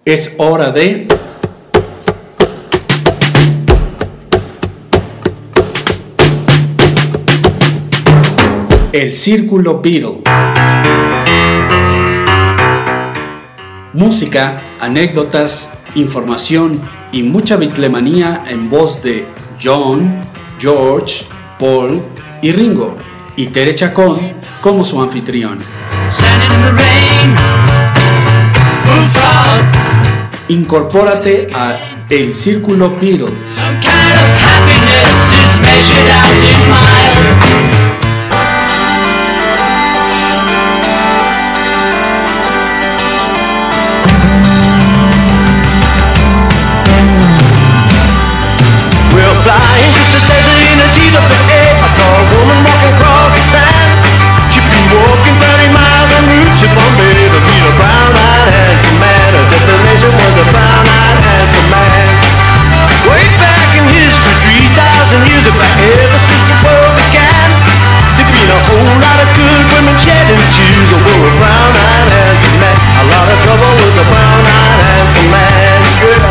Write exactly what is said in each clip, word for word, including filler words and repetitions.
Es hora de... El Círculo Beatle. Música, anécdotas, información y mucha bitlemanía en voz de John, George, Paul y Ringo, y Tere Chacón como su anfitrión. Incorpórate a El Círculo Beatle. Flying across the desert in a G W A, I saw a woman walking across the sand. She'd been walking thirty miles en route to Bombay to meet a brown-eyed handsome man. Her destination was a brown-eyed handsome man. Way back in history, three thousand years back, ever since the world began, there'd been a whole lot of good women shedding tears over a brown-eyed handsome man. A lot of trouble was a brown-eyed handsome man. Good.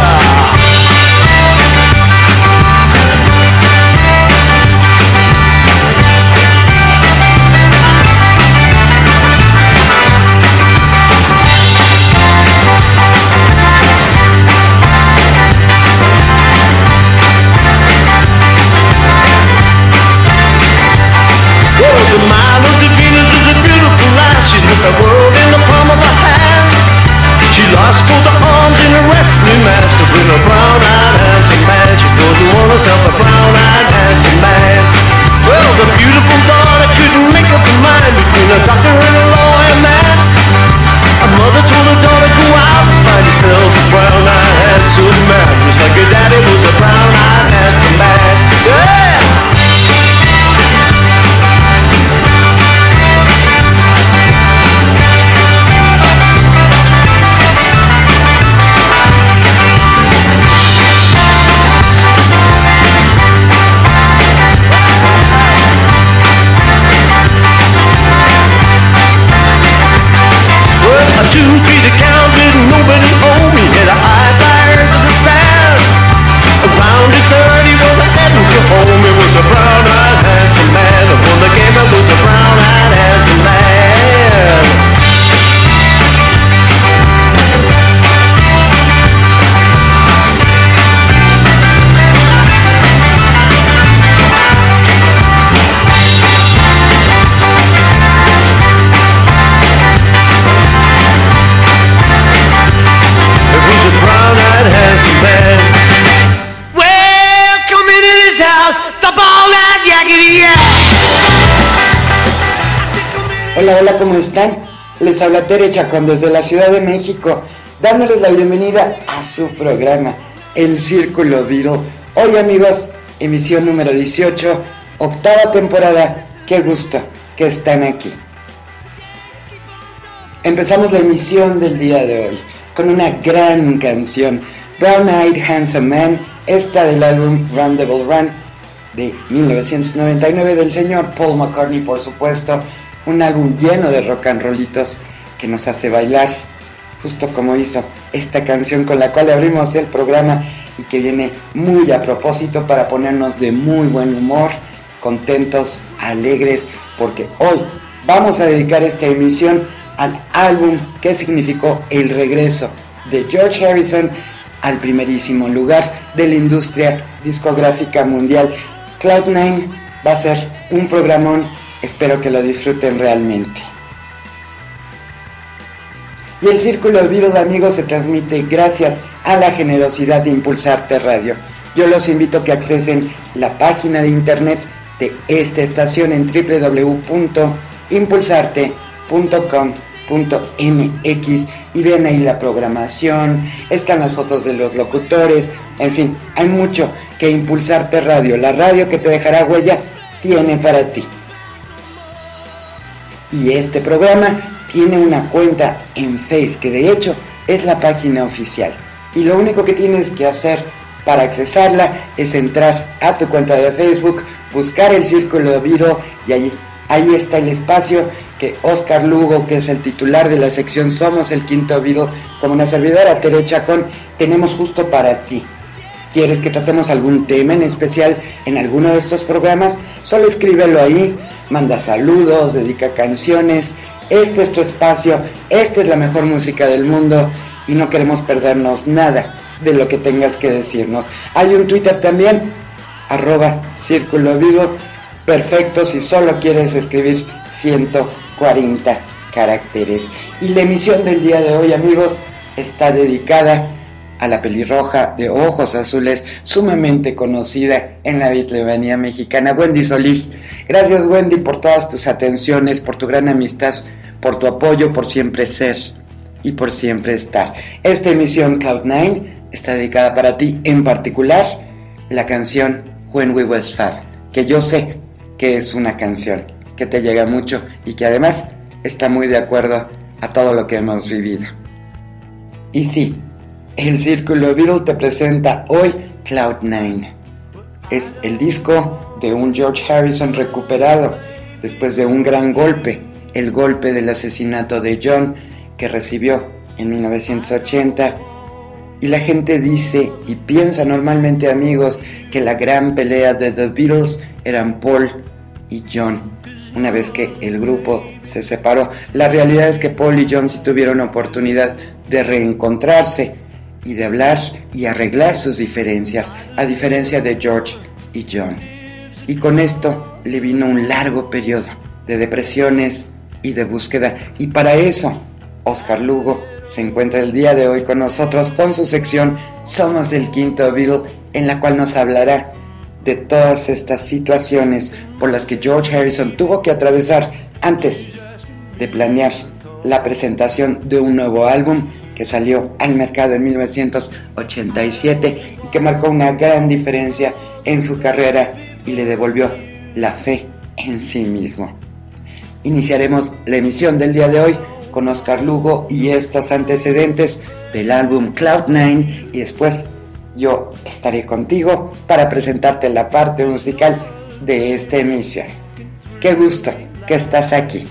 The world in the palm of her hand. She lost both her arms in a wrestling match to win a brown-eyed handsome man. She couldn't want herself a brown-eyed handsome man. Well, the beautiful daughter couldn't make up her mind between a doctor and a lawyer man. Her mother told her daughter, go out and find yourself a brown-eyed handsome man, just like her daddy was a brown-eyed handsome man. Yeah! Two feet of count, didn't nobody owe me. Had a high flyer to the stand. Around the thirty was a heading to home. It was a brown-eyed handsome man. The one that gave me was a brown-eyed handsome man. Handsome man. Welcome into this house. Stop all that yakety yak. Hola, hola, ¿cómo están? Les habla Tere Chacón desde la Ciudad de México, dándoles la bienvenida a su programa, El Círculo Beatle. Hoy, amigos, emisión número dieciocho, octava temporada. Qué gusto que están aquí. Empezamos la emisión del día de hoy con una gran canción, Brown-Eyed Handsome Man, esta del álbum Run Devil Run de mil novecientos noventa y nueve del señor Paul McCartney, por supuesto, un álbum lleno de rock and rollitos que nos hace bailar, justo como hizo esta canción con la cual abrimos el programa y que viene muy a propósito para ponernos de muy buen humor, contentos, alegres, porque hoy vamos a dedicar esta emisión al álbum que significó el regreso de George Harrison al primerísimo lugar de la industria discográfica mundial. Cloud nine va a ser un programón, espero que lo disfruten realmente. Y el Círculo Beatle, amigos, se transmite gracias a la generosidad de Impulsarte Radio. Yo los invito a que accesen la página de internet de esta estación en doble u doble u doble u punto impulsarte punto com punto m x y ven ahí la programación, están las fotos de los locutores, en fin, hay mucho que Impulsarte Radio, la radio que te dejará huella, tiene para ti. Y este programa tiene una cuenta en Face, que de hecho es la página oficial, y lo único que tienes que hacer para accesarla es entrar a tu cuenta de Facebook, buscar el Círculo Beatle y ahí, ahí está el espacio que Oscar Lugo, que es el titular de la sección Somos el Quinto Beatle, como una servidora, Tere Chacón, tenemos justo para ti. ¿Quieres que tratemos algún tema en especial en alguno de estos programas? Solo escríbelo ahí, manda saludos, dedica canciones. Este es tu espacio, esta es la mejor música del mundo y no queremos perdernos nada de lo que tengas que decirnos. Hay un Twitter también, arroba Círculo Beatle, perfecto si solo quieres escribir ciento cuarenta caracteres. Y la emisión del día de hoy, amigos, está dedicada a la pelirroja de ojos azules, sumamente conocida en la Beatlemanía mexicana, Wendy Solís. Gracias, Wendy, por todas tus atenciones, por tu gran amistad, por tu apoyo, por siempre ser y por siempre estar. Esta emisión Cloud Nine está dedicada para ti, en particular la canción When We Was Fab, que yo sé que es una canción que te llega mucho y que además está muy de acuerdo a todo lo que hemos vivido. Y sí, el Círculo Beatle te presenta hoy Cloud Nine. Es el disco de un George Harrison recuperado después de un gran golpe, el golpe del asesinato de John que recibió en mil novecientos ochenta. Y la gente dice y piensa normalmente, amigos, que la gran pelea de The Beatles eran Paul y John. Una vez que el grupo se separó, la realidad es que Paul y John sí tuvieron oportunidad de reencontrarse y de hablar y arreglar sus diferencias, a diferencia de George y John. Y con esto le vino un largo periodo de depresiones y de búsqueda, y para eso Oscar Lugo se encuentra el día de hoy con nosotros con su sección Somos el Quinto Beatle, en la cual nos hablará de todas estas situaciones por las que George Harrison tuvo que atravesar antes de planear la presentación de un nuevo álbum que salió al mercado en mil novecientos ochenta y siete y que marcó una gran diferencia en su carrera y le devolvió la fe en sí mismo. Iniciaremos la emisión del día de hoy con Oscar Lugo y estos antecedentes del álbum Cloud Nine, y después yo estaré contigo para presentarte la parte musical de esta emisión. Qué gusto que estás aquí.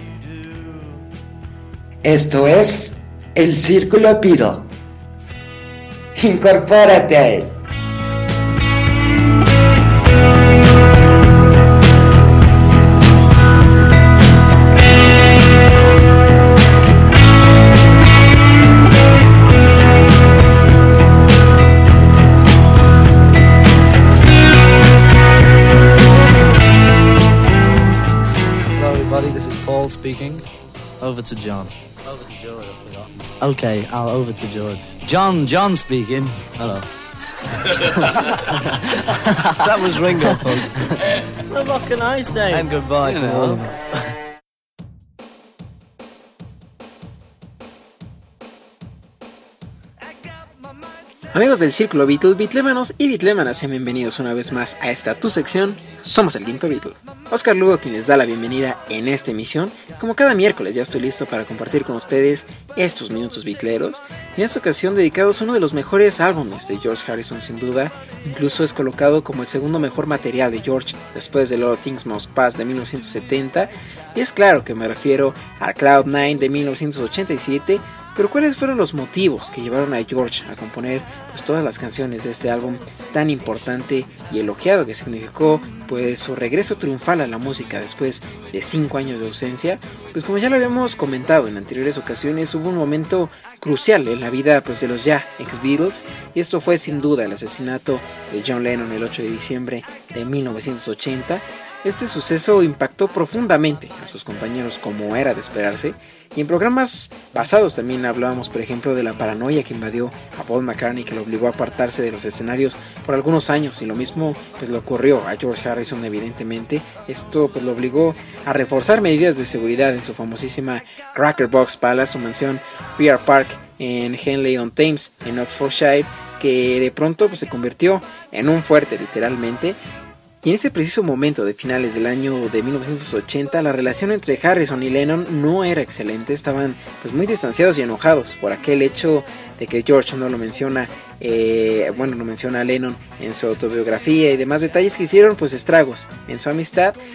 Esto es el Círculo Beatle. Incorpórate a él. Speaking. Over to John. Over to George, I forgot. Okay, I'll over to George. John, John speaking. Hello. That was Ringo, folks. Well, what can I say? And goodbye. You know. Amigos del Círculo Beatle, Beatlemanos y Beatlemanas, sean bienvenidos una vez más a esta tu sección, Somos el Quinto Beatle. Oscar Lugo quien les da la bienvenida en esta emisión. Como cada miércoles ya estoy listo para compartir con ustedes estos minutos beatleros. En esta ocasión dedicados a uno de los mejores álbumes de George Harrison sin duda. Incluso es colocado como el segundo mejor material de George después de All Things Must Pass de mil novecientos setenta. Y es claro que me refiero a Cloud Nine de mil novecientos ochenta y siete. Pero ¿cuáles fueron los motivos que llevaron a George a componer pues, todas las canciones de este álbum tan importante y elogiado que significó pues su regreso triunfal a la música después de cinco años de ausencia? Pues como ya lo habíamos comentado en anteriores ocasiones, hubo un momento crucial en la vida pues, de los ya ex-Beatles, y esto fue sin duda el asesinato de John Lennon el ocho de diciembre de mil novecientos ochenta. Este suceso impactó profundamente a sus compañeros como era de esperarse, y en programas pasados también hablábamos por ejemplo de la paranoia que invadió a Paul McCartney, que lo obligó a apartarse de los escenarios por algunos años, y lo mismo pues le ocurrió a George Harrison evidentemente. Esto pues lo obligó a reforzar medidas de seguridad en su famosísima Cracker Box Palace, su mansión Prior Park en Henley-on-Thames en Oxfordshire, que de pronto pues, se convirtió en un fuerte literalmente. Y en ese preciso momento de finales del año de mil novecientos ochenta, la relación entre Harrison y Lennon no era excelente. Estaban pues muy distanciados y enojados por aquel hecho de que George no lo menciona, eh, bueno, lo menciona a Lennon en su autobiografía y demás detalles que hicieron pues estragos en su amistad.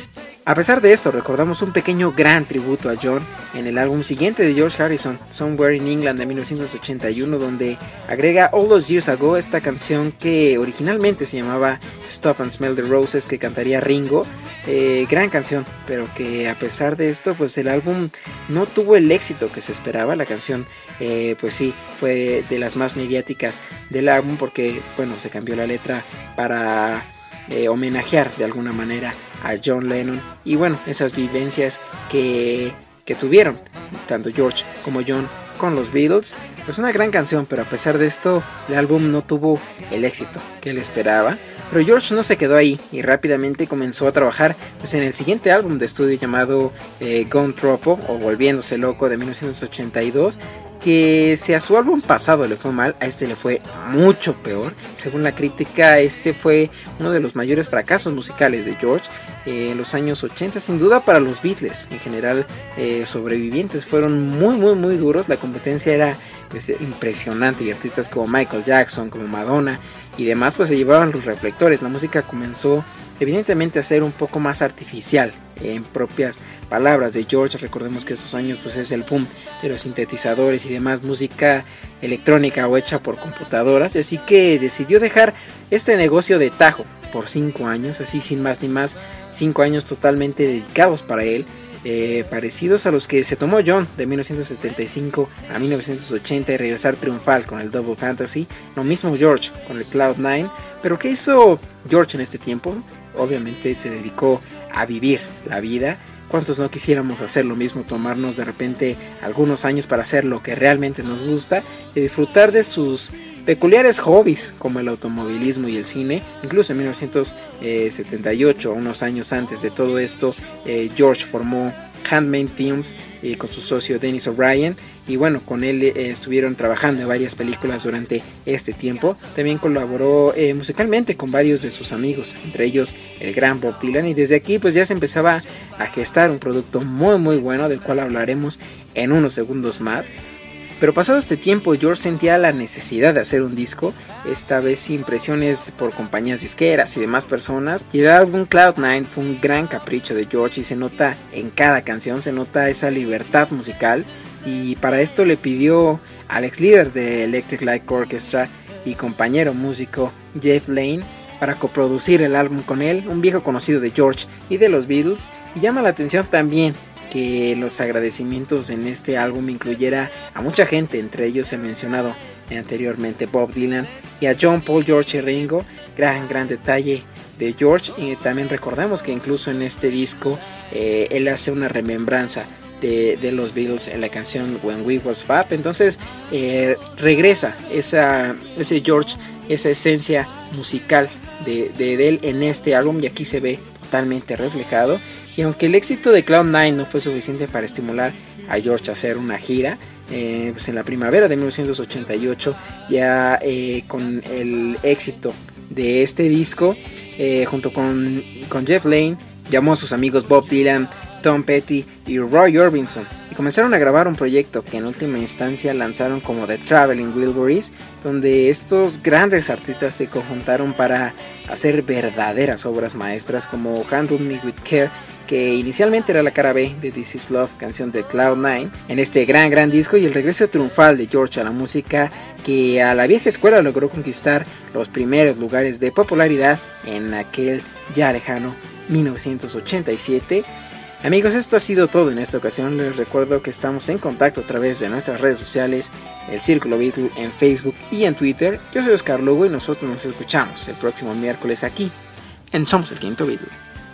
A pesar de esto, recordamos un pequeño gran tributo a John en el álbum siguiente de George Harrison, Somewhere in England de mil novecientos ochenta y uno, donde agrega All Those Years Ago, esta canción que originalmente se llamaba Stop and Smell the Roses, que cantaría Ringo. Eh, gran canción, pero que a pesar de esto, pues el álbum no tuvo el éxito que se esperaba. La canción, eh, pues sí, fue de las más mediáticas del álbum porque, bueno, se cambió la letra para eh, homenajear de alguna manera a John Lennon y bueno, esas vivencias que, que tuvieron tanto George como John con los Beatles. Pues una gran canción, pero a pesar de esto el álbum no tuvo el éxito que él esperaba. Pero George no se quedó ahí y rápidamente comenzó a trabajar pues, en el siguiente álbum de estudio llamado eh, Gone Troppo o Volviéndose Loco de mil novecientos ochenta y dos, que si a su álbum pasado le fue mal, a este le fue mucho peor. Según la crítica, este fue uno de los mayores fracasos musicales de George eh, en los años ochenta, sin duda para los Beatles. En general, eh, sobrevivientes fueron muy muy muy duros, la competencia era pues, impresionante y artistas como Michael Jackson, como Madonna y demás pues se llevaban los reflectores. La música comenzó evidentemente a ser un poco más artificial, en propias palabras de George. Recordemos que esos años pues es el boom de los sintetizadores y demás, música electrónica o hecha por computadoras, así que decidió dejar este negocio de tajo por cinco años, así sin más ni más, cinco años totalmente dedicados para él. Eh, parecidos a los que se tomó John de mil novecientos setenta y cinco a mil novecientos ochenta y regresar triunfal con el Double Fantasy. Lo mismo George con el Cloud Nine. Pero ¿qué hizo George en este tiempo? Obviamente se dedicó a vivir la vida. ¿Cuántos no quisiéramos hacer lo mismo? Tomarnos de repente algunos años para hacer lo que realmente nos gusta y disfrutar de sus peculiares hobbies como el automovilismo y el cine. Incluso en mil novecientos setenta y ocho, unos años antes de todo esto, eh, George formó Handmade Films eh, con su socio Dennis O'Brien y bueno, con él eh, estuvieron trabajando en varias películas durante este tiempo. También colaboró eh, musicalmente con varios de sus amigos, entre ellos el gran Bob Dylan, y desde aquí pues ya se empezaba a gestar un producto muy muy bueno del cual hablaremos en unos segundos más. Pero pasado este tiempo, George sentía la necesidad de hacer un disco, esta vez sin presiones por compañías disqueras y demás personas, y el álbum Cloud Nine fue un gran capricho de George y se nota en cada canción, se nota esa libertad musical, y para esto le pidió al ex líder de Electric Light Orchestra y compañero músico Jeff Lynne para coproducir el álbum con él, un viejo conocido de George y de los Beatles. Y llama la atención también que los agradecimientos en este álbum incluyera a mucha gente, entre ellos he mencionado anteriormente Bob Dylan y a John, Paul, George y Ringo. Gran, gran detalle de George. Y también recordamos que incluso en este disco eh, él hace una remembranza de, de los Beatles en la canción When We Was Fab. Entonces eh, regresa esa, ese George, esa esencia musical de, de, de él en este álbum, y aquí se ve totalmente reflejado. Y aunque el éxito de Cloud Nine no fue suficiente para estimular a George a hacer una gira, eh, pues en la primavera de mil novecientos ochenta y ocho, ya eh, con el éxito de este disco, eh, junto con, con Jeff Lynne, llamó a sus amigos Bob Dylan, Tom Petty y Roy Orbison y comenzaron a grabar un proyecto que en última instancia lanzaron como The Traveling Wilburys, donde estos grandes artistas se conjuntaron para hacer verdaderas obras maestras como Handle Me With Care, que inicialmente era la cara B de This Is Love, canción de Cloud Nine, en este gran gran disco, y el regreso triunfal de George a la música que a la vieja escuela logró conquistar los primeros lugares de popularidad en aquel ya lejano mil novecientos ochenta y siete. Amigos, esto ha sido todo en esta ocasión. Les recuerdo que estamos en contacto a través de nuestras redes sociales, el Círculo Beatle en Facebook y en Twitter. Yo soy Oscar Lugo y nosotros nos escuchamos el próximo miércoles aquí en Somos el Quinto Beatle.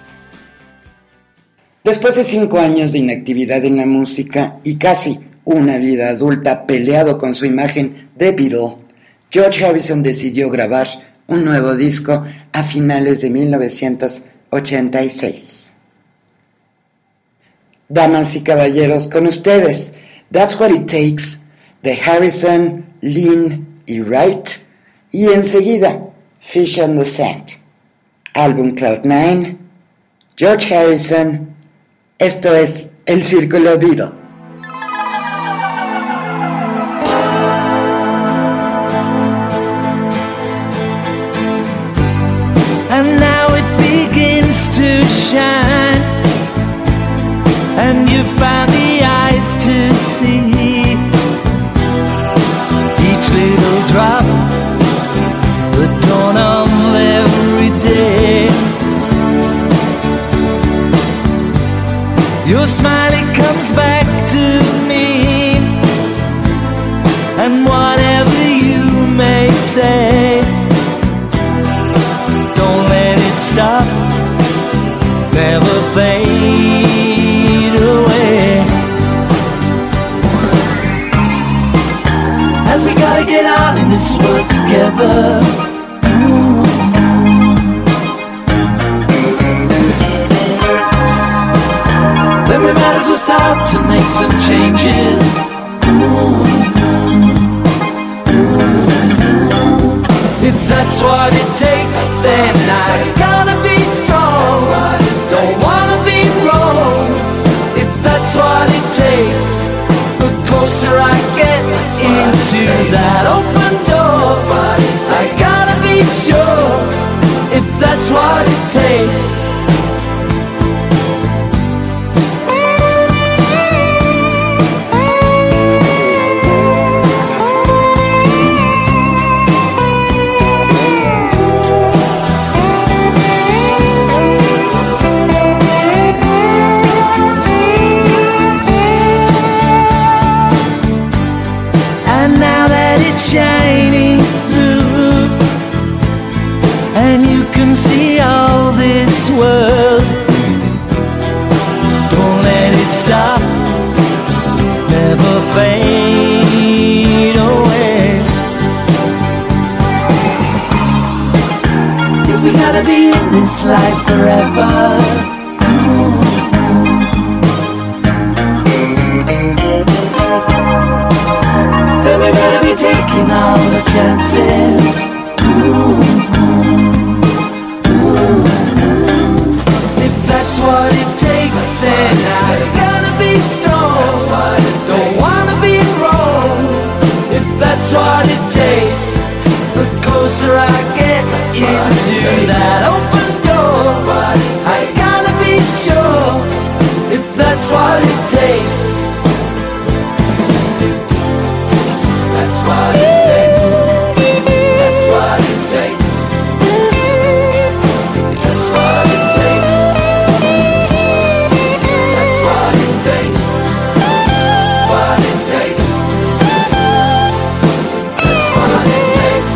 Después de cinco años de inactividad en la música y casi una vida adulta peleado con su imagen de Beatle, George Harrison decidió grabar un nuevo disco a finales de mil novecientos ochenta y seis. Damas y caballeros, con ustedes, That's What It Takes, de Harrison, Lynne y Wright, y enseguida, Fish on the Sand, álbum Cloud Nine, George Harrison. Esto es El Círculo Beatle. And now it begins to shine. and you found the eyes to see each little drop, the dawn of every day. Your smile, it comes back to me, and whatever you may say, don't let it stop, never fade away. As we gotta get on in this world together. Ooh. Then we might as well start to make some changes. Ooh. Ooh. If that's what it takes, then I gotta be strong. Don't wanna be wrong. If that's what it takes, the closer I get into that open door, I gotta be sure. If that's what it takes. Shining through, and you can see all this world. Don't let it stop, never fade away. If we gotta be in this life forever, we better be taking all the chances. Ooh, ooh, ooh. If that's what it takes, then I gotta be strong. Don't wanna be wrong. If that's what it takes, the closer I get into that open door, I gotta be sure. If that's what it takes. That's what it takes. That's what it takes. That's what it takes. That's what it takes. What it takes. That's what it takes.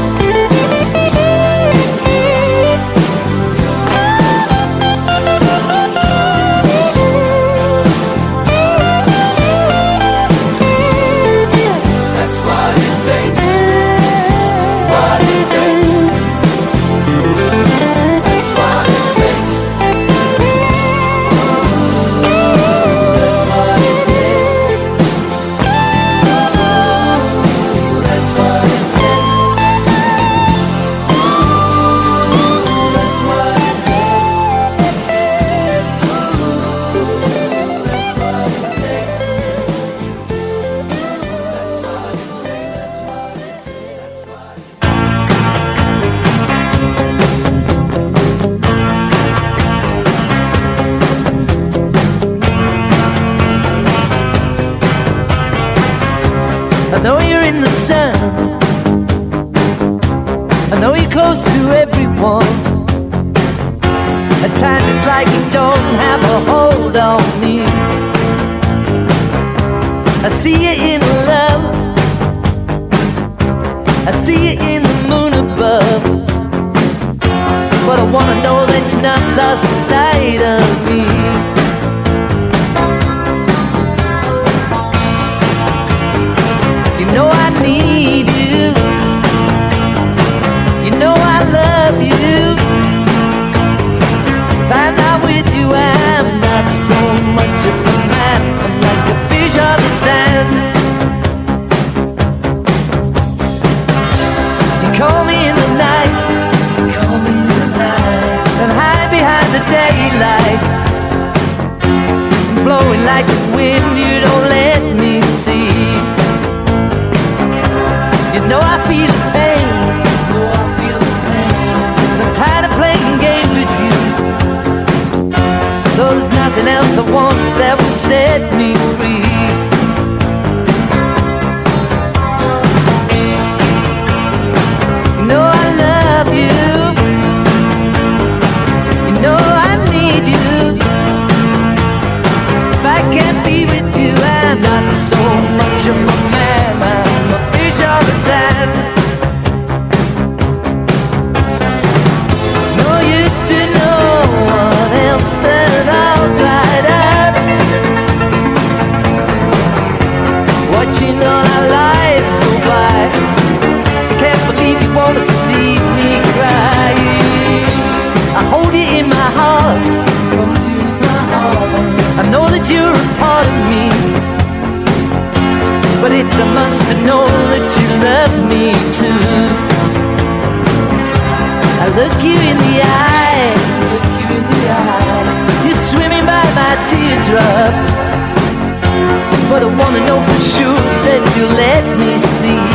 I know you're in the sun, I know you're close to everyone. At times it's like you don't have a hold on me. I see you in love, I see you in the moon above, but I wanna know that you're not lost sight of me. You know I need you, you know I love you. If I'm not with you, I'm not so much of a man. I'm like a fish on the sand. You call me in the night, you call me in the night, and hide behind the day. look you in the eye, look you in the eye. You're swimming by my teardrops, but I wanna know for sure that you let me see.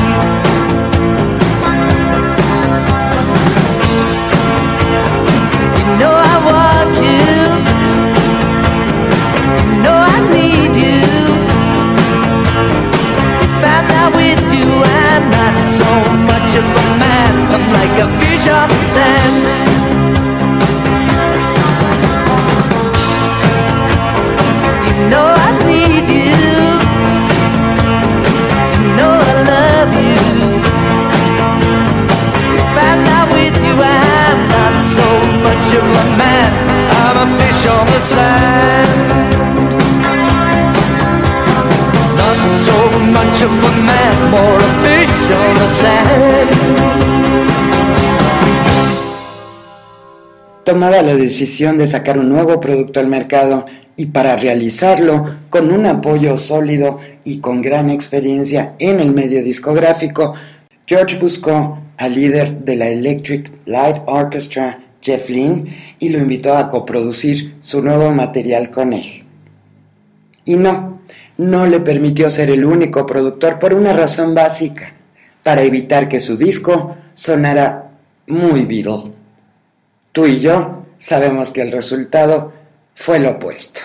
You know I want you, you know I need you. If I'm not with you, I'm not so much of a man. I'm like a fish on the sand. You know I need you, you know I love you. If I'm not with you, I'm not so much of a man. I'm a fish on the sand. Not so much of a man, more a fish on the sand. Tomada la decisión de sacar un nuevo producto al mercado y para realizarlo con un apoyo sólido y con gran experiencia en el medio discográfico, George buscó al líder de la Electric Light Orchestra, Jeff Lynne, y lo invitó a coproducir su nuevo material con él. Y no, no le permitió ser el único productor por una razón básica, para evitar que su disco sonara muy Beatle. Tú y yo sabemos que el resultado fue lo opuesto.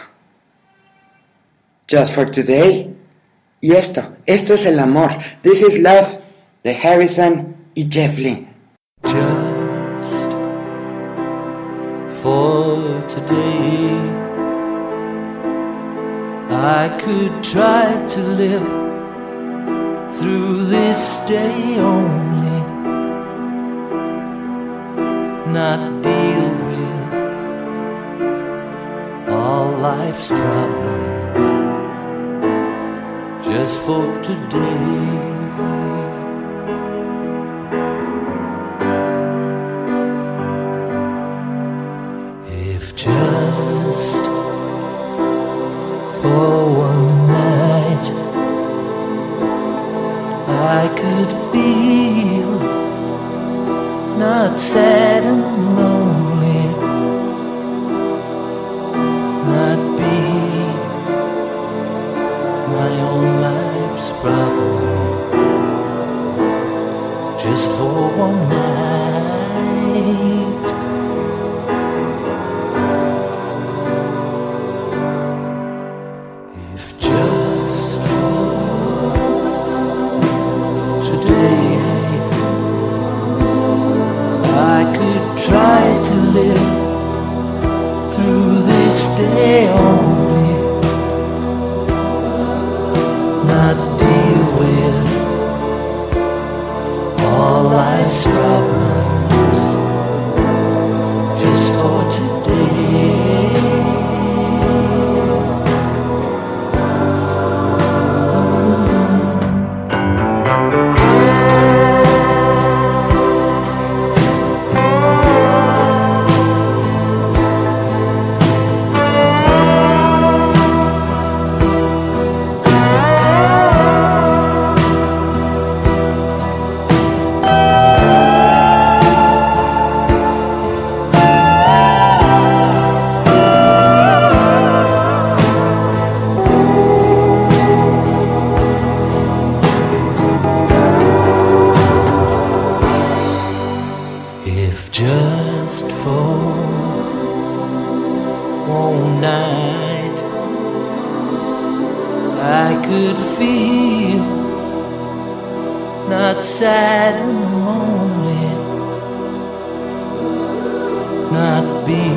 Just for Today. Y esto, esto es el amor. This is Love de Harrison y Jeff Lynne. Just for today, I could try to live through this day only, not deal with all life's problems, just for today. If just for one night I could feel not sad and lonely, not be my own life's problem, just for one night. If just for today I could try to live through this day only, not deal with all life's problems, just for today. If just for one night I could feel not sad and lonely, not be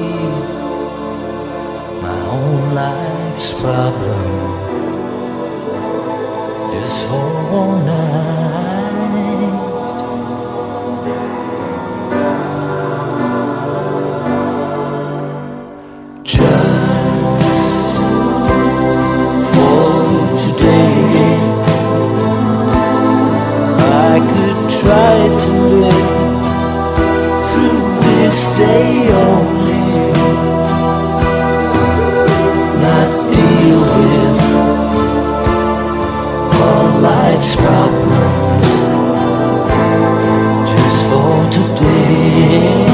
my own life's problem, just for one night. Just for today I could try to live through this day only, not deal with all life's problems, just for today.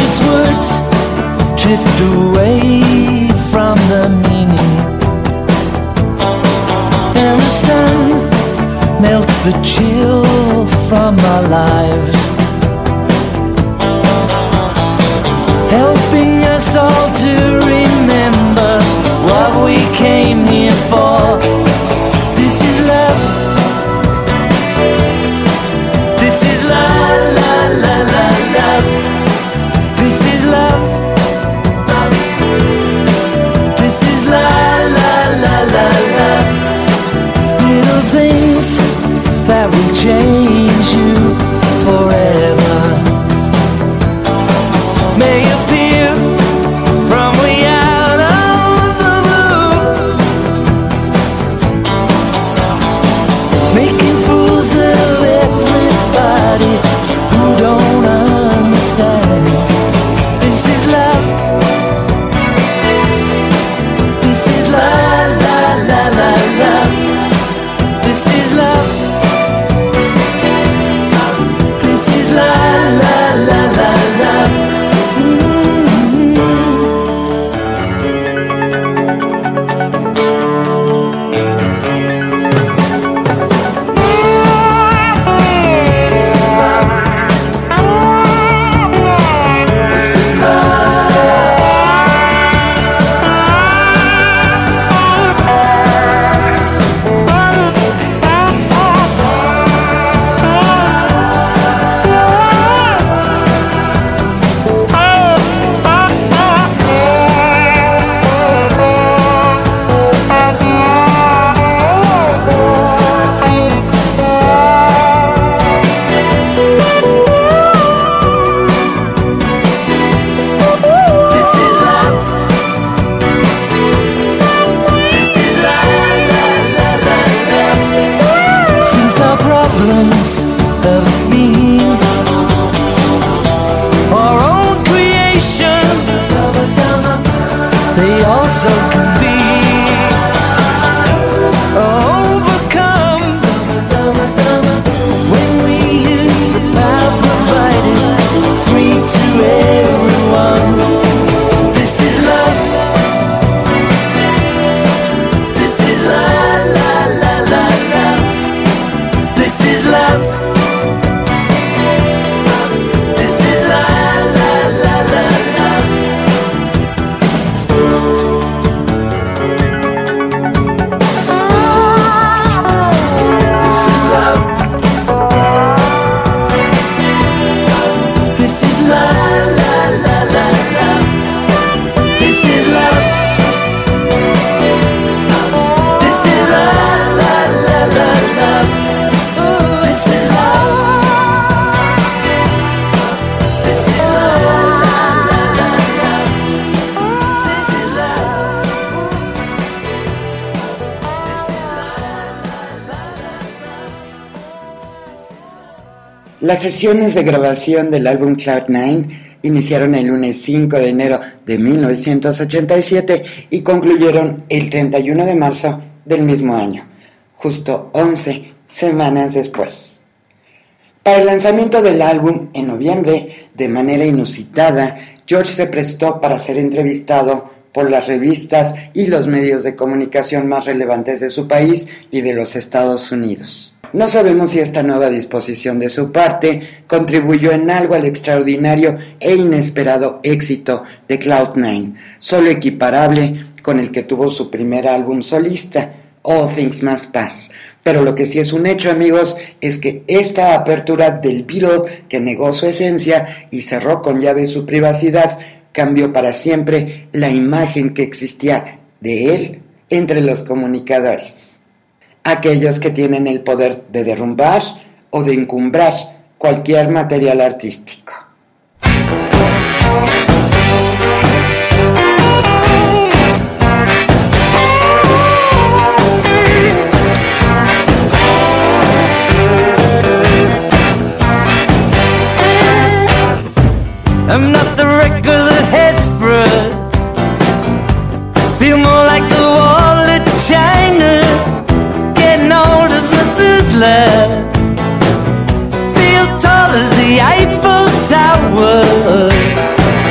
these words drift away from the meaning, and the sun melts the chill from our lives, helping us all to remember what we came here for. This is love. This is la la la la love. This is love. This is la la la la love. Little things that will change you forever may appear from way out of the blue, making fools of everybody who don't understand. This is love. This is la la la la love. This is love. This is la la la la love. Las sesiones de grabación del álbum Cloud Nine iniciaron el lunes cinco de enero de mil novecientos ochenta y siete y concluyeron el treinta y uno de marzo del mismo año, justo once semanas después. Para el lanzamiento del álbum en noviembre, de manera inusitada, George se prestó para ser entrevistado por las revistas y los medios de comunicación más relevantes de su país y de los Estados Unidos. No sabemos si esta nueva disposición de su parte contribuyó en algo al extraordinario e inesperado éxito de Cloud Nine, solo equiparable con el que tuvo su primer álbum solista, All Things Must Pass. Pero lo que sí es un hecho, amigos, es que esta apertura del Beatle, que negó su esencia y cerró con llave su privacidad, cambió para siempre la imagen que existía de él entre los comunicadores. Aquellos que tienen el poder de derrumbar o de encumbrar cualquier material artístico. I'm not the record that has spread. Feel more like the wall of China. Getting old as Methuselah. Feel tall as the Eiffel Tower.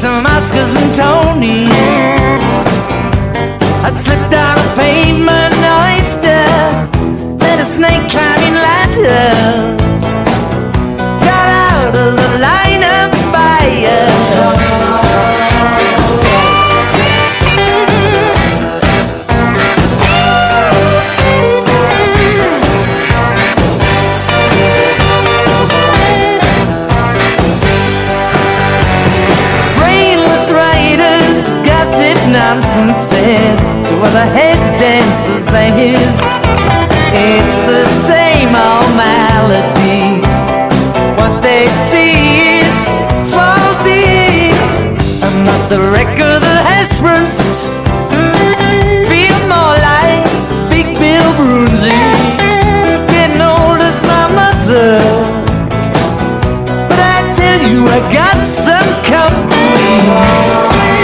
some Oscars and Tonys. I slipped down a pavement oyster, met a snake climbing ladders, got out of the line of fire. Nonsense to other heads dancers theirs. It's the same old melody. What they see is faulty. I'm not the record that has roots. Feel more like Big Bill Brunsey. Getting old as my mother, but I tell you I got some company.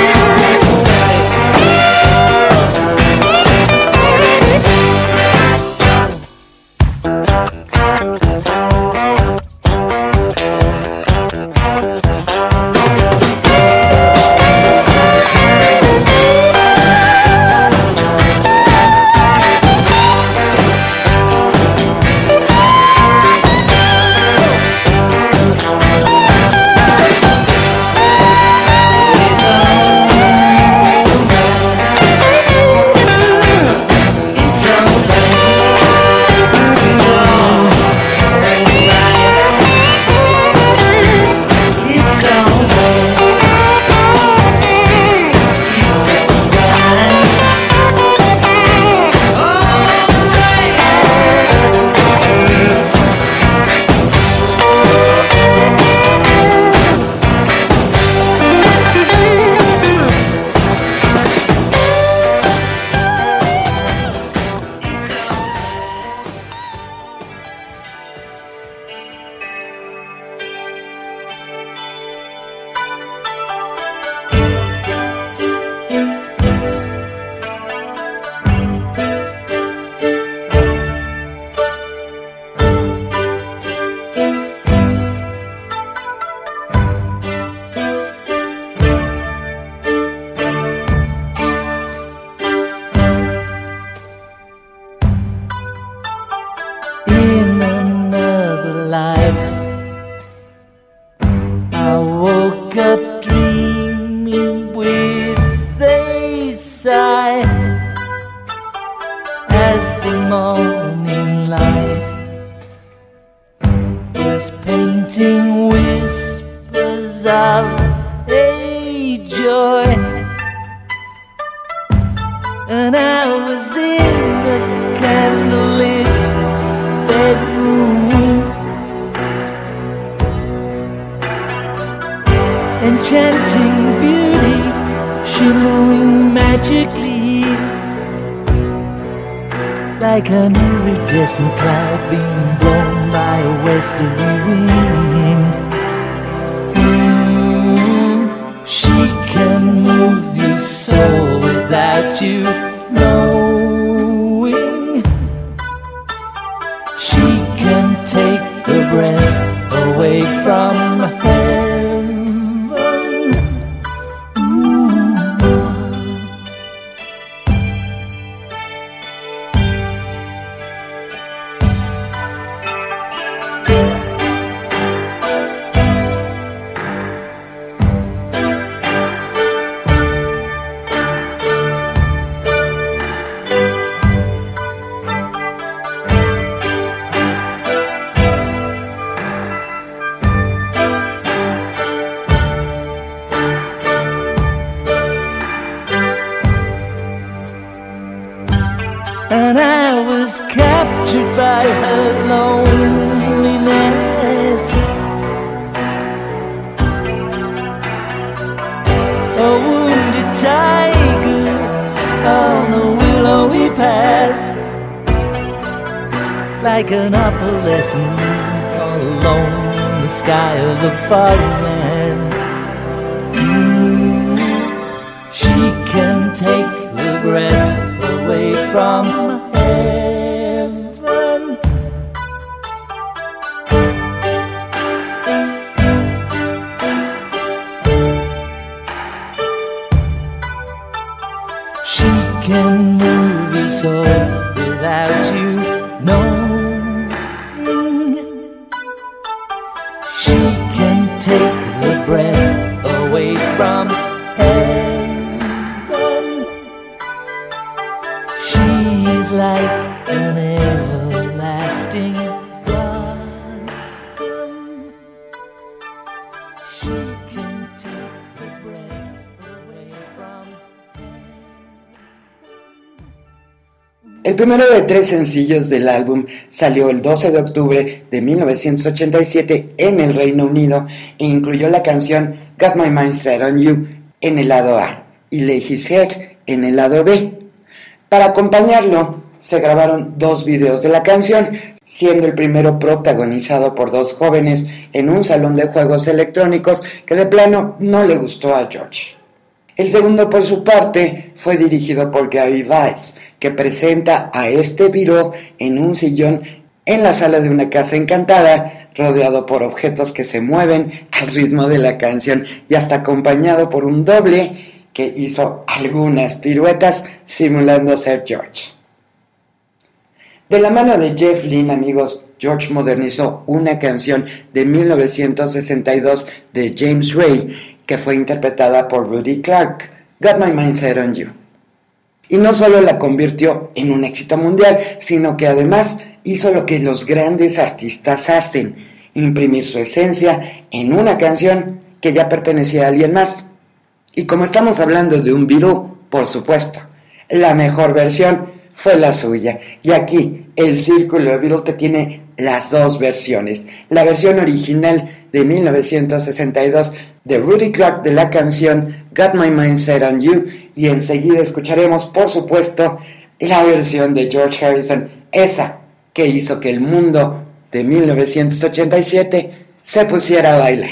Enchanting beauty, shimmering magically, like an iridescent cloud being blown by a westerly wind. Mm, she can move your soul without you knowing. She can take the breath away from heaven. And I was captured by her loneliness, a wounded tiger on a willowy path, like an opalescent all alone in the sky of the fatherland. Mm, she can take the breath away from heaven. can move your soul without you knowing. She can take the breath away from heaven. She's like an everlasting blossom. She can take the breath away from El primero de tres sencillos del álbum salió el doce de octubre de mil novecientos ochenta y siete en el Reino Unido e incluyó la canción Got My Mind Set On You en el lado A y Lay His Head en el lado B. Para acompañarlo se grabaron dos videos de la canción, siendo el primero protagonizado por dos jóvenes en un salón de juegos electrónicos que de plano no le gustó a George. El segundo, por su parte, fue dirigido por Gary Weiss, que presenta a este video en un sillón en la sala de una casa encantada, rodeado por objetos que se mueven al ritmo de la canción y hasta acompañado por un doble que hizo algunas piruetas simulando ser George. De la mano de Jeff Lynne, amigos, George modernizó una canción de mil novecientos sesenta y dos de James Ray, que fue interpretada por Rudy Clark, Got My Mind Set On You. Y no solo la convirtió en un éxito mundial, sino que además hizo lo que los grandes artistas hacen, imprimir su esencia en una canción que ya pertenecía a alguien más. Y como estamos hablando de un Beatle, por supuesto, la mejor versión fue la suya. Y aquí el Círculo de Beatle te tiene las dos versiones. La versión original de mil novecientos sesenta y dos de Rudy Clark de la canción Got My Mind Set On You, y enseguida escucharemos, por supuesto, la versión de George Harrison, esa que hizo que el mundo de mil novecientos ochenta y siete se pusiera a bailar.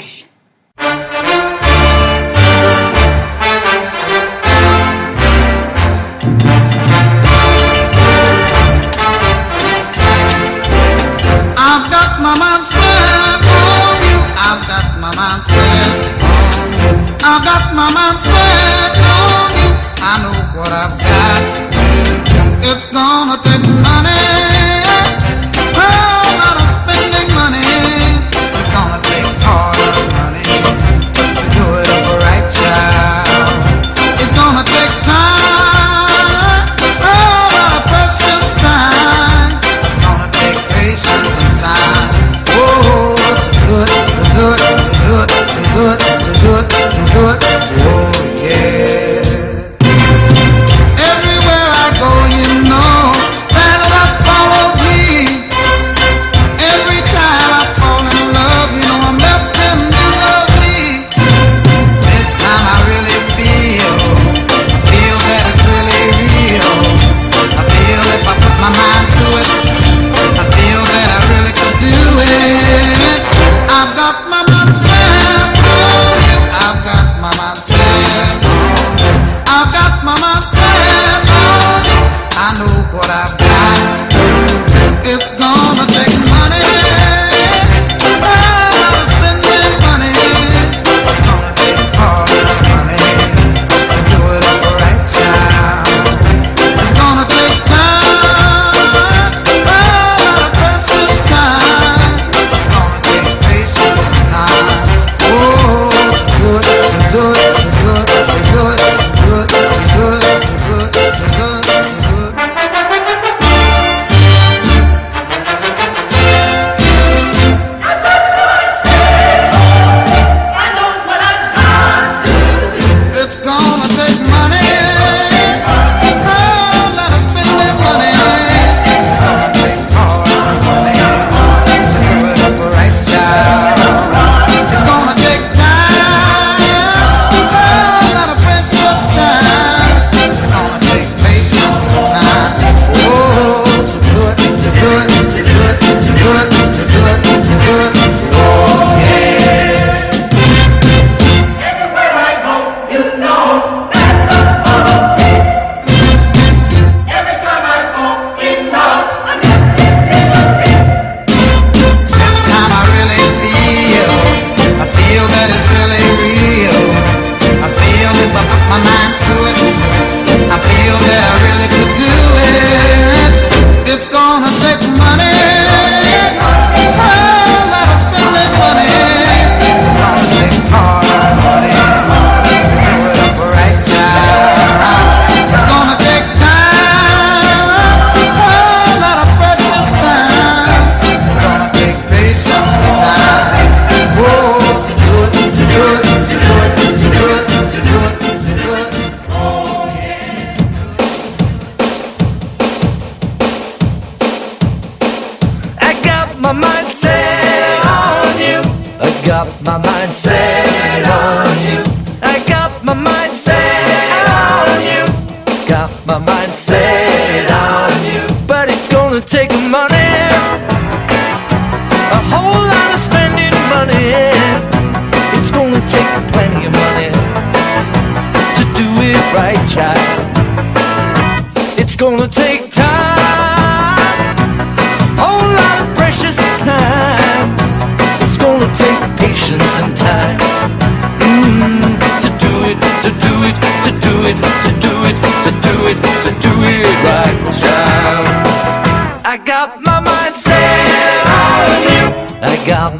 I've got my mind set on you. I've got my mind set on you. I've got my mind set on you. I know what I've got to do. It's gonna take money. Oh, a lot of spending money. It's gonna take hard money to do it up right, child. It's gonna take time. Oh, a lot of precious time. It's gonna take patience and time. Oh, to do it, to do it, to do it, to do it, to do it, to do it. Oh, yeah. Everywhere I go, you know, bad luck follows me. Every time I fall in love, you know I'm left in misery. This time I really feel, I feel that it's really real. I feel if I put my mind to it, I feel that I really could do it. I've got my mind set on you. I've got my mind set on you.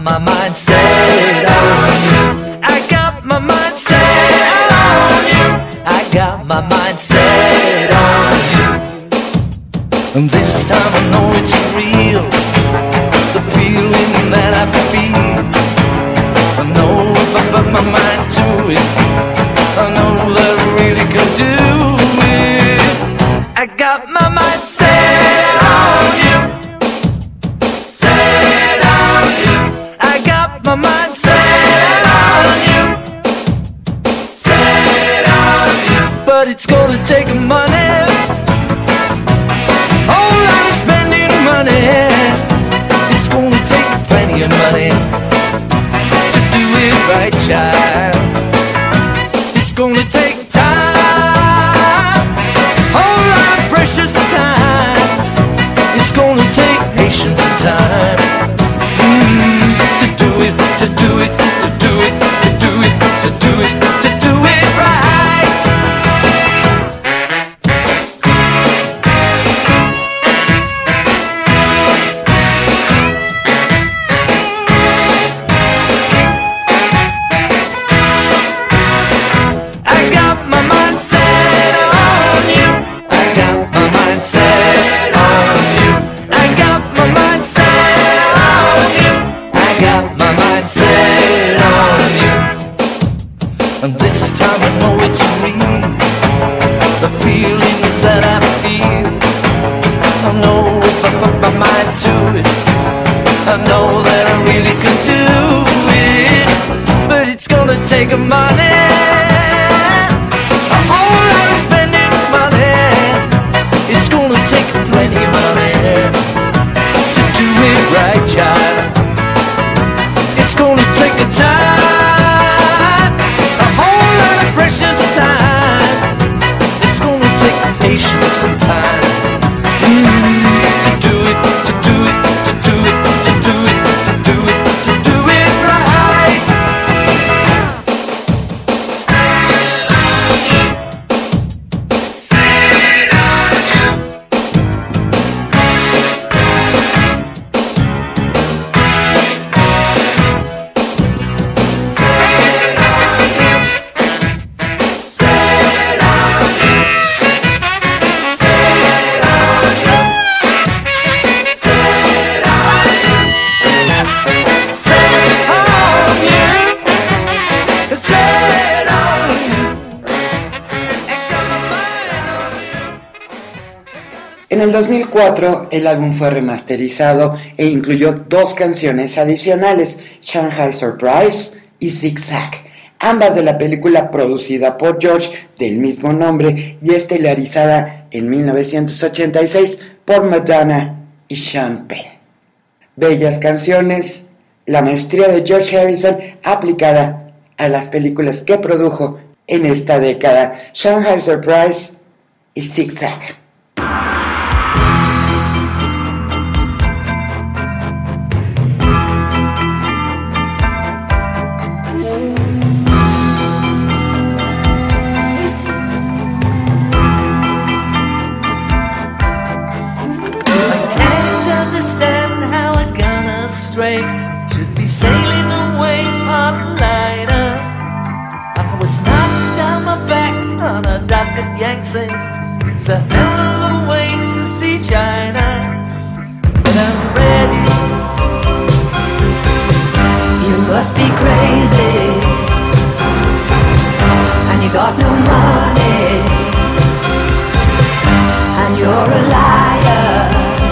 my mind set on you. I got my mind set on you. I got my mind set on you. And this time I know it's real, the feeling that I feel. I know if I put my mind to it, I know that I really can do it. I got my mind set on you. Set on you. I got my mind set on you. Set on you. But it's gonna take money, whole lot of spending money. It's gonna take plenty of money to do it right, child. It's gonna take time, whole lot of precious time. It's gonna take patience and time mm, to do it, to do it, to do it, to do it, to do it, to do it right. I got my mind set on you. I got my mind set on you. I got my mind set on you. I got my mind set on you. And this time I know it's real, the feelings that I feel. I know if I put my mind to it, I know that I really can do it. But it's gonna take a money, a whole lot of spending money. It's gonna take plenty of money to do it right, child. It's gonna take a time, a whole lot of precious time. It's gonna take patience and time mm, to do it, to do it, to do it, to do it, to do it, to do it right. En el dos mil cuatro, el álbum fue remasterizado e incluyó dos canciones adicionales, Shanghai Surprise y Zig Zag, ambas de la película producida por George del mismo nombre y estelarizada en mil novecientos ochenta y seis por Madonna y Sean Penn. Bellas canciones, la maestría de George Harrison aplicada a las películas que produjo en esta década, Shanghai Surprise y Zig Zag. Should be sailing away on a liner. I was knocked down my back on a dock at Yangtze. It's a hell of a way to see China, but I'm ready. You must be crazy, and you got no money, and you're a liar.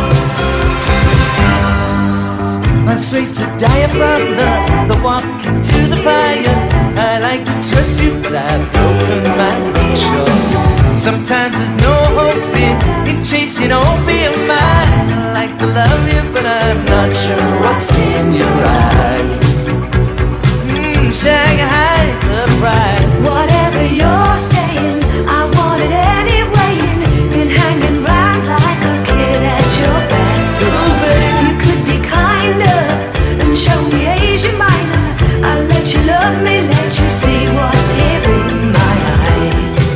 I'm straight to diaphragm, the, the walk into the fire. I like to trust you, but I've broken my nature. Sometimes there's no hope in, in chasing opium. I like to love you, but I'm not sure what's in your eyes. Mmm, Shanghai Surprise. Whatever you're saying, I want it anyway. Been hanging round like a kid at your back door. You could be kinder and show me Asia Minor. I'll let you love me, let you see what's here in my eyes.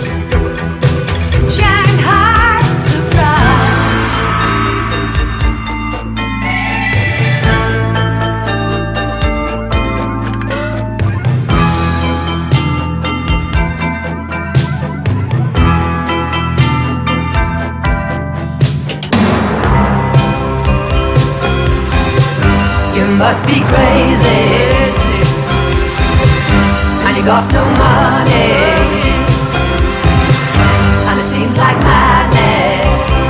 Shanghai Surprise. must be crazy. And you got no money. And it seems like madness.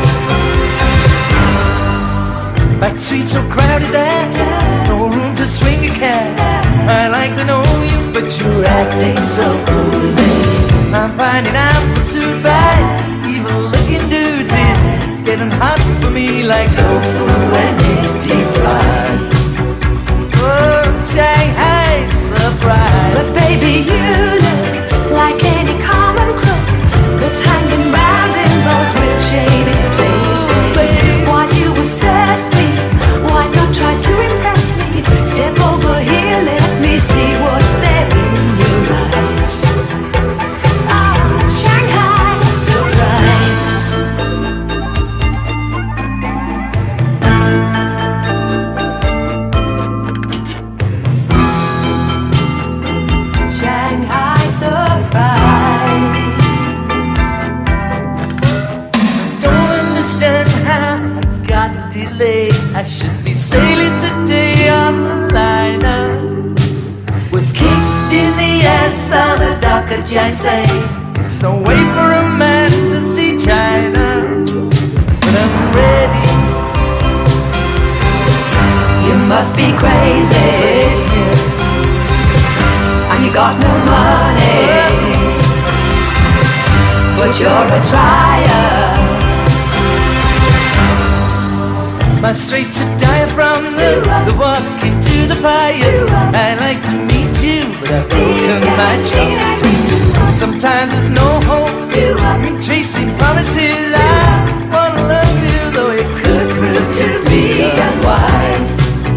Back streets so crowded that no room to swing a cat. I like to know you, but you're acting so coolly. I'm finding out what's too bad. Evil looking dudes is getting hot for me like tofu and empty fries. Oh, Shanghai surprise. But baby, you look like any common crook that's hanging round in those real shady places. Why you assess me? Why not try to impress me? Step over here, let me see what's there in your eyes. Ah, Shanghai surprise. Shanghai surprise. Don't understand how I got delayed. I should be sailing today on the liner. Was kicked in the ass on the dock of Jiansei. It's no way for a man to see China, but I'm ready. You must be crazy. And you got no money. But you're a trier. My streets are dire from the, the walk into the fire. I like to meet you, but I've broken my trust. Sometimes there's no hope chasing promises. I wanna love you, though it could prove to be unwise.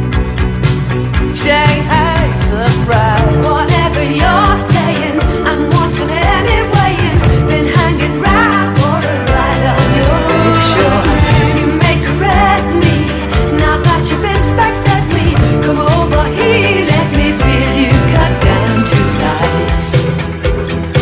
Shanghai surprise. Whatever you're saying, I'm wanting anyway. Been hanging round for a ride on your picture. You may correct me now that you've inspected me. Come over here, let me feel you cut down to size.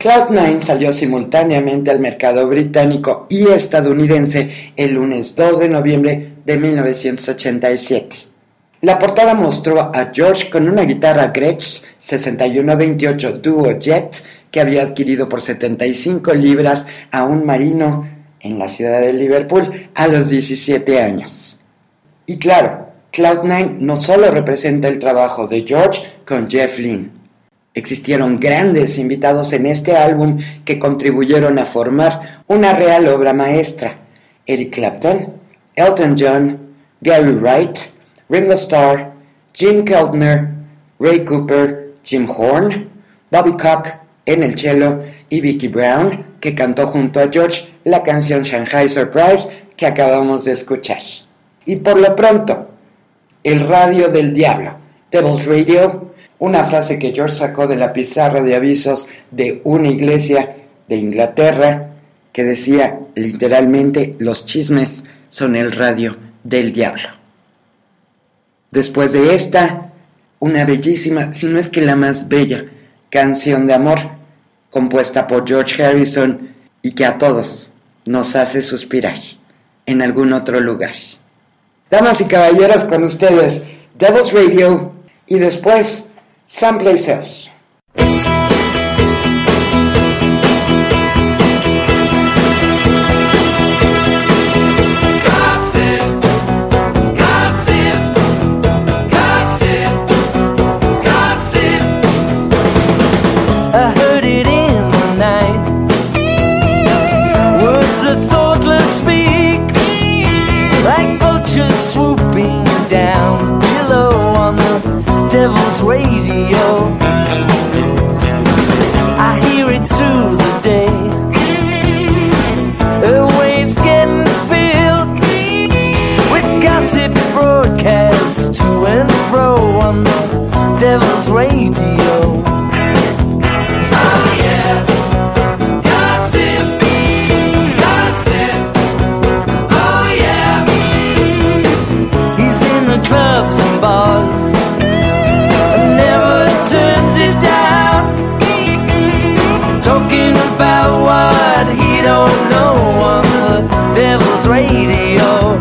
Cloud nine salió simultáneamente al mercado británico y estadounidense el lunes dos de noviembre de mil novecientos ochenta y siete. La portada mostró a George con una guitarra Gretsch sesenta y uno veintiocho Duo Jet que había adquirido por setenta y cinco libras a un marino en la ciudad de Liverpool a los diecisiete años. Y claro, Cloud nine no solo representa el trabajo de George con Jeff Lynne. Existieron grandes invitados en este álbum que contribuyeron a formar una real obra maestra. Eric Clapton, Elton John, Gary Wright, Ringo Starr, Jim Keltner, Ray Cooper, Jim Horn, Bobby Cock en el cello y Vicki Brown, que cantó junto a George la canción Shanghai Surprise que acabamos de escuchar. Y por lo pronto, el radio del diablo, Devil's Radio, una frase que George sacó de la pizarra de avisos de una iglesia de Inglaterra que decía literalmente: los chismes son el radio del diablo. Después de esta, una bellísima, si no es que la más bella, canción de amor compuesta por George Harrison y que a todos nos hace suspirar en algún otro lugar. Damas y caballeros, con ustedes Devil's Radio y después Someplace Else. Devil's Radio, I hear it through the day. Airwaves getting filled with gossip broadcasts to and fro on the Devil's Radio. Oh yeah, gossip, gossip, oh yeah. He's in the clubs and bars, talking about what he don't know on the Devil's Radio.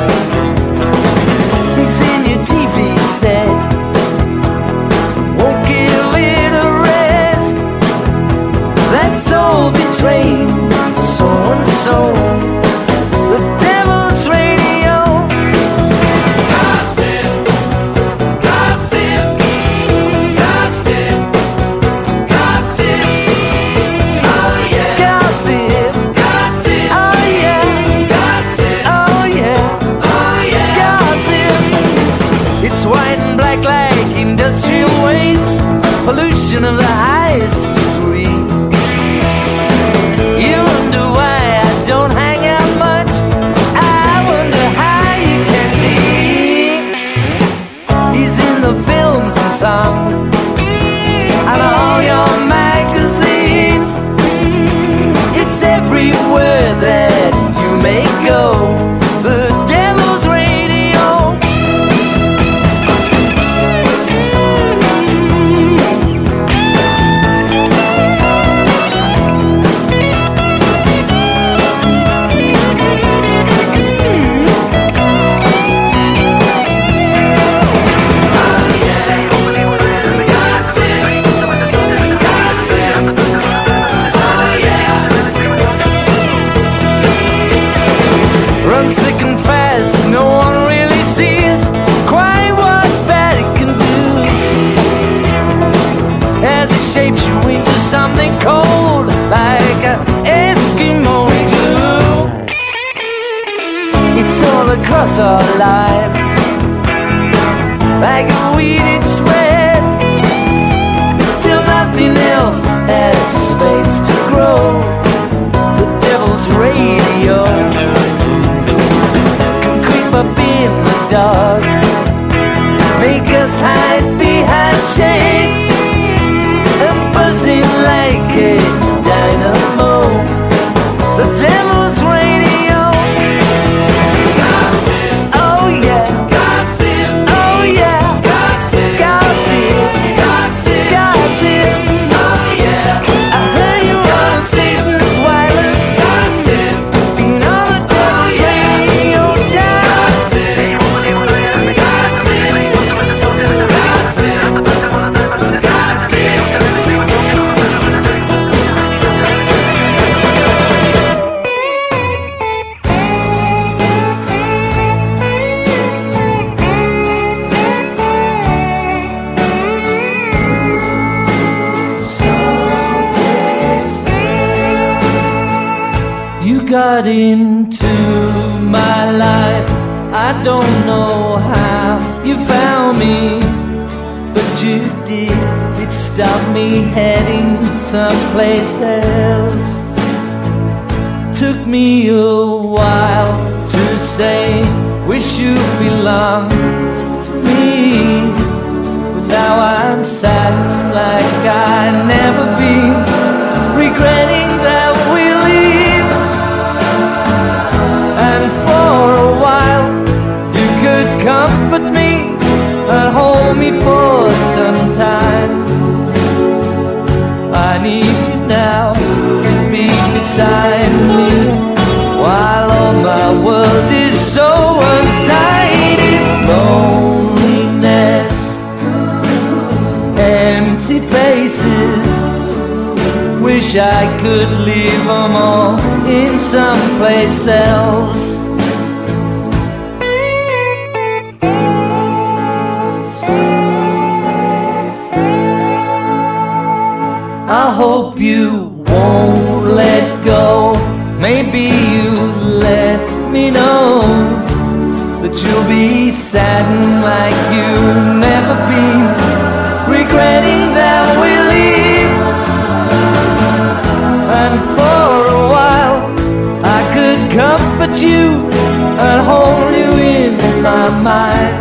He's in your T V set, won't give it a rest. That soul betrayed so and so. The Devil's Radio. Gossip, gossip, gossip, gossip. Industrial waste, pollution of the highest degree. You wonder why I don't hang out much. I wonder how you can see. He's in the films and songs and all your magazines. It's everywhere that you may go. The Devil's Radio. Something cold like an Eskimo glue. It's all across our lives, like a weeded spread, till nothing else has space to grow. The Devil's Radio can creep up in the dark, make us hide behind shades, buzzing like a dynamo. The Devil's Radio. Gossip. Oh yeah. Gossip. Oh yeah. Gossip. Gossip. Gossip. Gossip. Oh yeah. I heard you blood into my life. I don't know how you found me, but you did. It stopped me heading someplace else. Took me a while to say, wish you belonged to me, but now I'm sad like I never been, regretting that we leave. And for a while you could comfort me and hold me for some time. I need you now to be beside me, while all my world is so untidy. Loneliness, empty faces, wish I could leave them all in someplace else. I hope you won't let go. Maybe you let me know that you'll be saddened like you've never been, regretting that we leave. And for a while I could comfort you and hold you in my mind.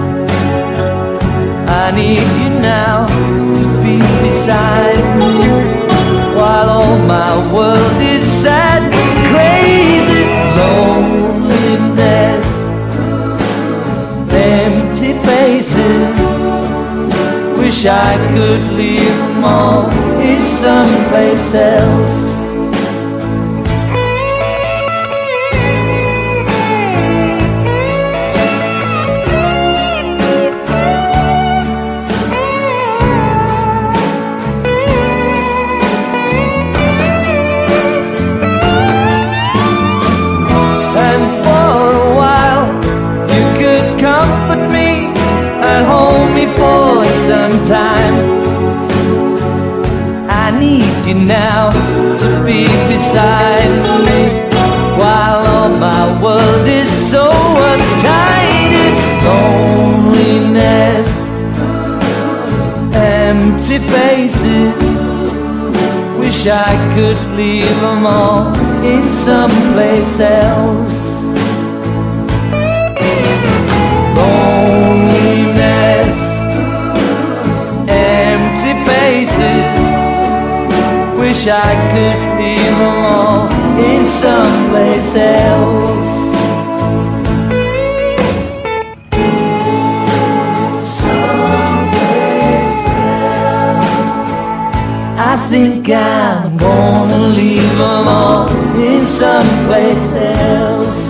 I need you now to be beside me, while all my world is sad and crazy. Loneliness, empty faces, wish I could leave them all in someplace else. Time. I need you now to be beside me, while all my world is so untidy. Loneliness, empty faces, wish I could leave them all in someplace else. Loneliness, empty faces, wish I could leave them all in someplace else. Someplace else. I think I'm gonna leave them all in someplace else.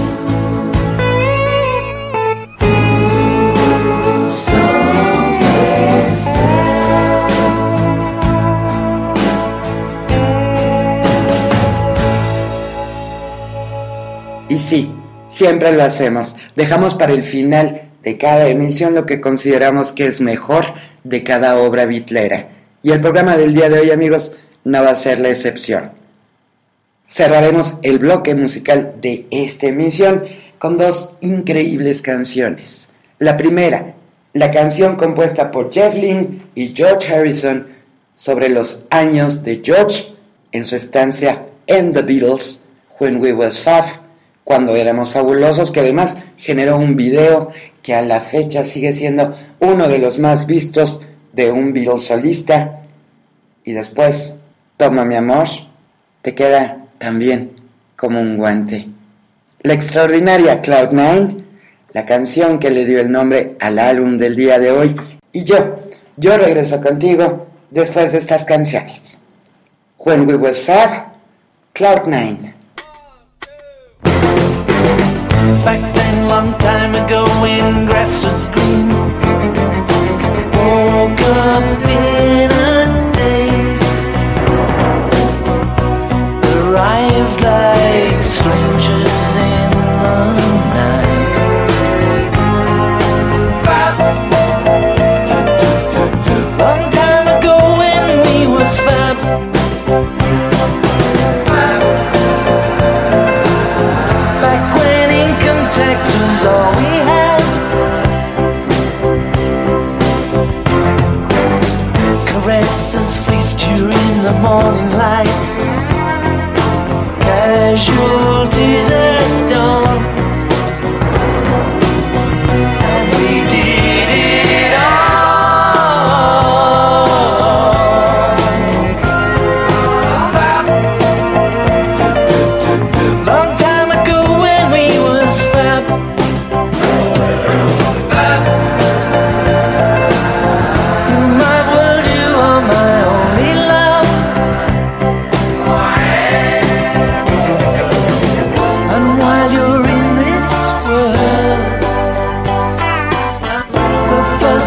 Y sí, siempre lo hacemos. Dejamos para el final de cada emisión lo que consideramos que es mejor de cada obra bitlera. Y el programa del día de hoy, amigos, no va a ser la excepción. Cerraremos el bloque musical de esta emisión con dos increíbles canciones. La primera, la canción compuesta por Jeff Lynne y George Harrison sobre los años de George en su estancia en The Beatles, When We Was Fab, cuando éramos fabulosos, que además generó un video que a la fecha sigue siendo uno de los más vistos de un Beatles solista. Y después, Toma mi amor, te queda también como un guante. La extraordinaria Cloud Nine, la canción que le dio el nombre al álbum del día de hoy. Y yo, yo regreso contigo después de estas canciones. When We Was Fab, Cloud Nine. Back then, long time ago, when grass was green, woke up in a daze, arrived like strangers in the night. Long time ago, when we was fab,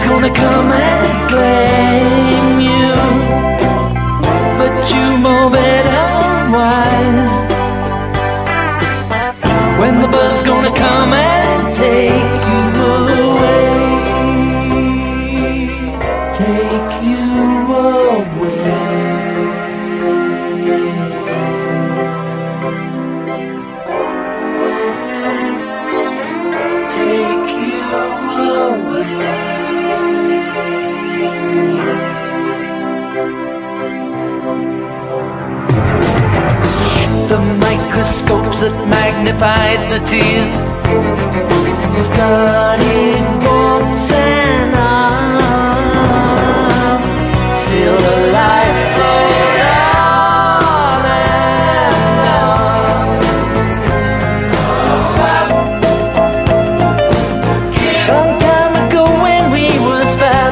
gonna come and claim you, but you know better wise. When the bus gonna come and take you away, take you away. Take you away. The microscopes that magnified the tears studied once and I'm still alive, float on and on. Long time ago when we was fat,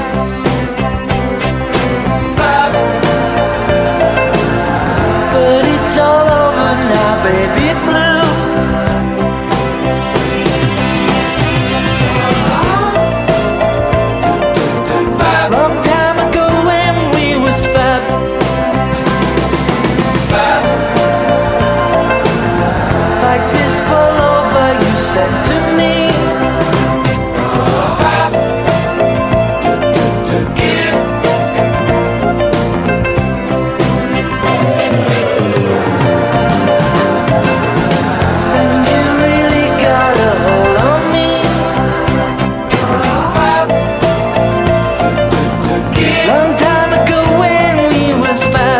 but it's all over now, baby blue. Long time ago when we was fat, like this fall over, you said to me. And you really got a hold on me. Long time ago when we was fat,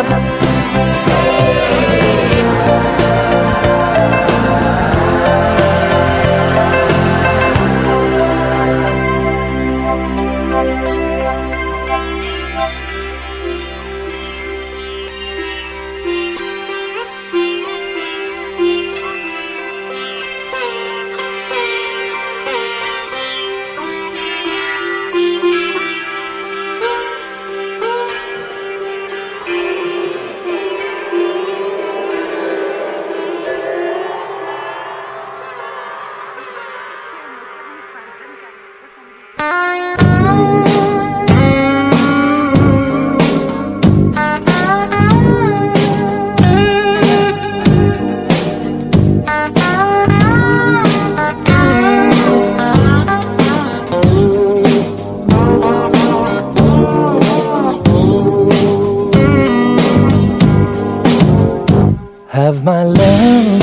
have my love.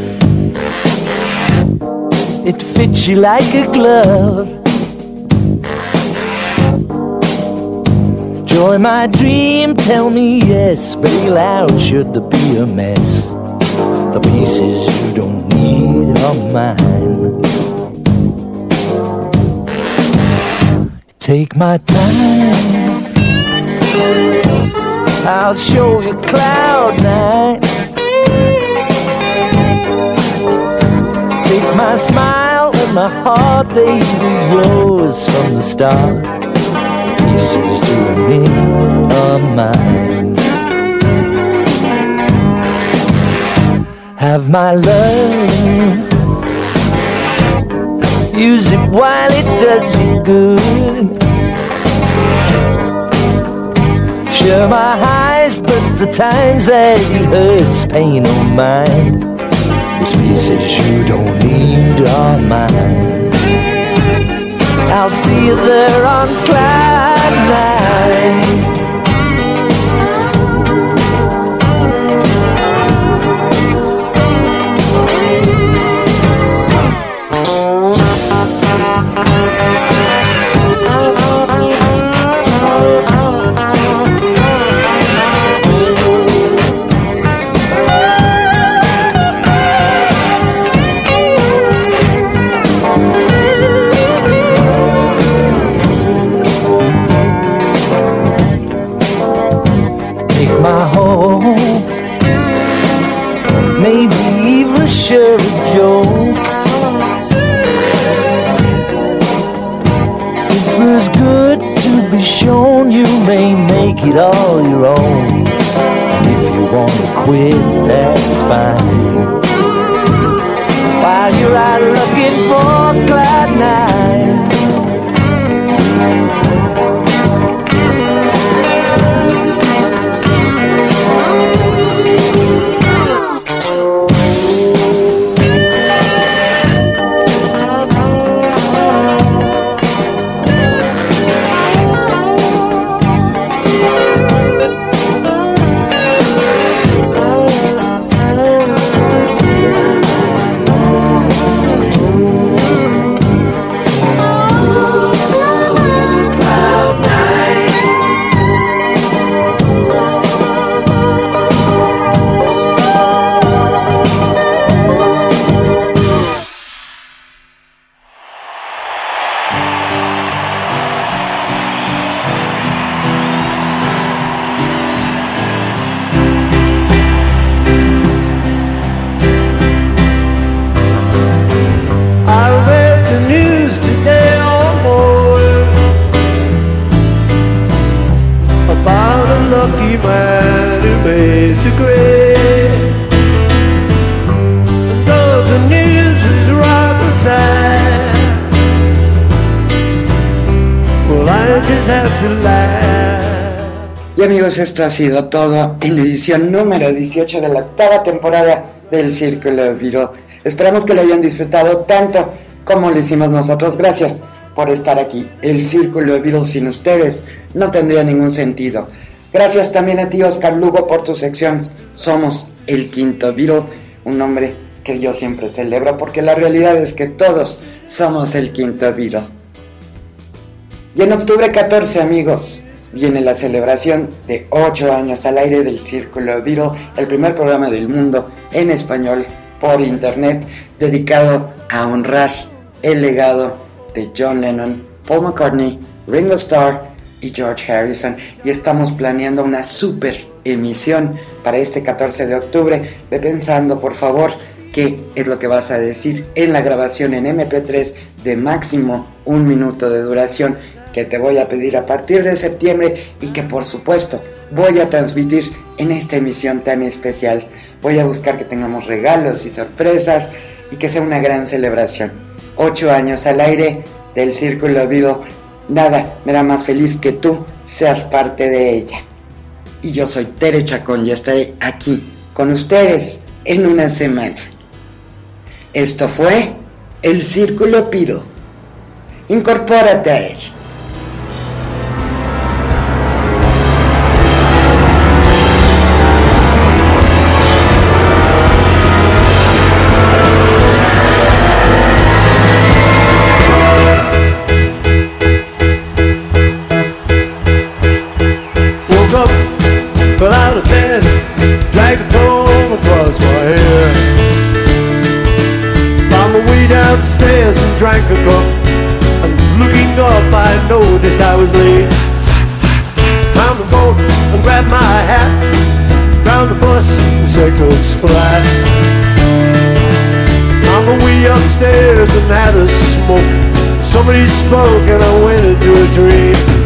It fits you like a glove. Joy my dream, tell me yes. Bail out should there be a mess. The pieces you don't need are mine. Take my time, I'll show you cloud nine. Take my smile and my heart, they were yours from the start. Pieces to admit are mine. Have my love, use it while it does you good. Share my highs, but the times that it hurts, pain on mine. Those pieces you don't need are mine. I'll see you there on cloud nine. My hope, maybe even share a joke. It feels good to be shown you may make it all your own. And if you want to quit, that's fine. While you're out looking for cloud nine. I just have to laugh. Y amigos, esto ha sido todo en la edición número dieciocho de la octava temporada del Círculo Beatle. Esperamos que lo hayan disfrutado tanto como lo hicimos nosotros. Gracias por estar aquí. El Círculo Beatle sin ustedes no tendría ningún sentido. Gracias también a ti, Oscar Lugo, por tu sección Somos el Quinto Beatle, un nombre que yo siempre celebro porque la realidad es que todos somos el Quinto Beatle. Y en octubre catorce, amigos, viene la celebración de ocho años al aire del Círculo Beatle, el primer programa del mundo en español por internet dedicado a honrar el legado de John Lennon, Paul McCartney, Ringo Starr y George Harrison. Y estamos planeando una super emisión para este catorce de octubre. Ve pensando, por favor, qué es lo que vas a decir en la grabación en eme pe tres de máximo un minuto de duración que te voy a pedir a partir de septiembre y que por supuesto voy a transmitir en esta emisión tan especial. Voy a buscar que tengamos regalos y sorpresas y que sea una gran celebración. Ocho años al aire del Círculo Beatle. Nada me da más feliz que tú seas parte de ella. Y yo soy Tere Chacón y estaré aquí con ustedes en una semana. Esto fue el Círculo Beatle. Incorpórate a él. Fell out of bed, dragged the comb across my hair. Found my way downstairs and drank a cup. And looking up, I noticed I was late. Found the boat and grabbed my hat. Found the bus and circles flat. Found my way upstairs and had a smoke. Somebody spoke and I went into a dream.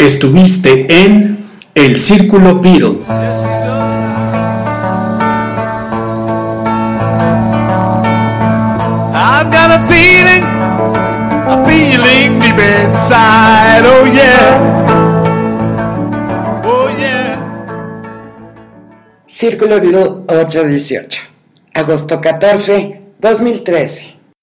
Estuviste en El Círculo Beatle. I've got a feeling, a feeling deep inside, oh yeah, oh yeah. Círculo Beatle ocho dieciocho, agosto catorce, dos mil trece.